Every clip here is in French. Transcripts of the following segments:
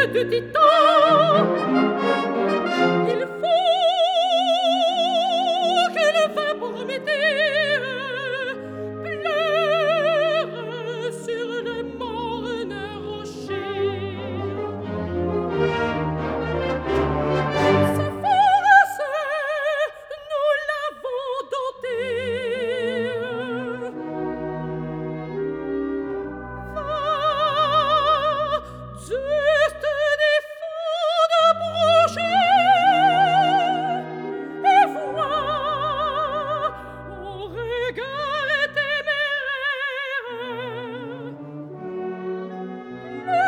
du titan. Il faut que le vin Prométhée pleure sur le morne rocher. Sa force, nous l'avons dotée. Va, juste des fonds de brochet, et vois au regard téméraire le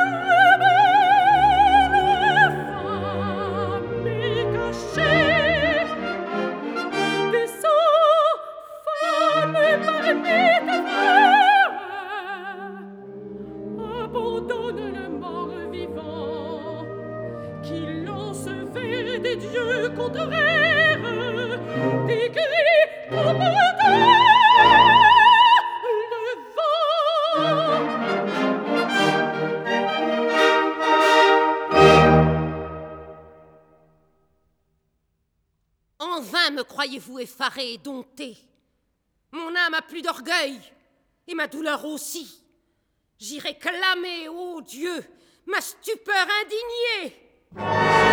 rebelle affamé caché des sangs fameux par abandonne le mort-vivant qui lance vers des dieux contraires des cris combattants le vent. En vain me croyez-vous effaré et dompté. Mon âme a plus d'orgueil, et ma douleur aussi. J'irai clamer, ô Dieu, ma stupeur indignée.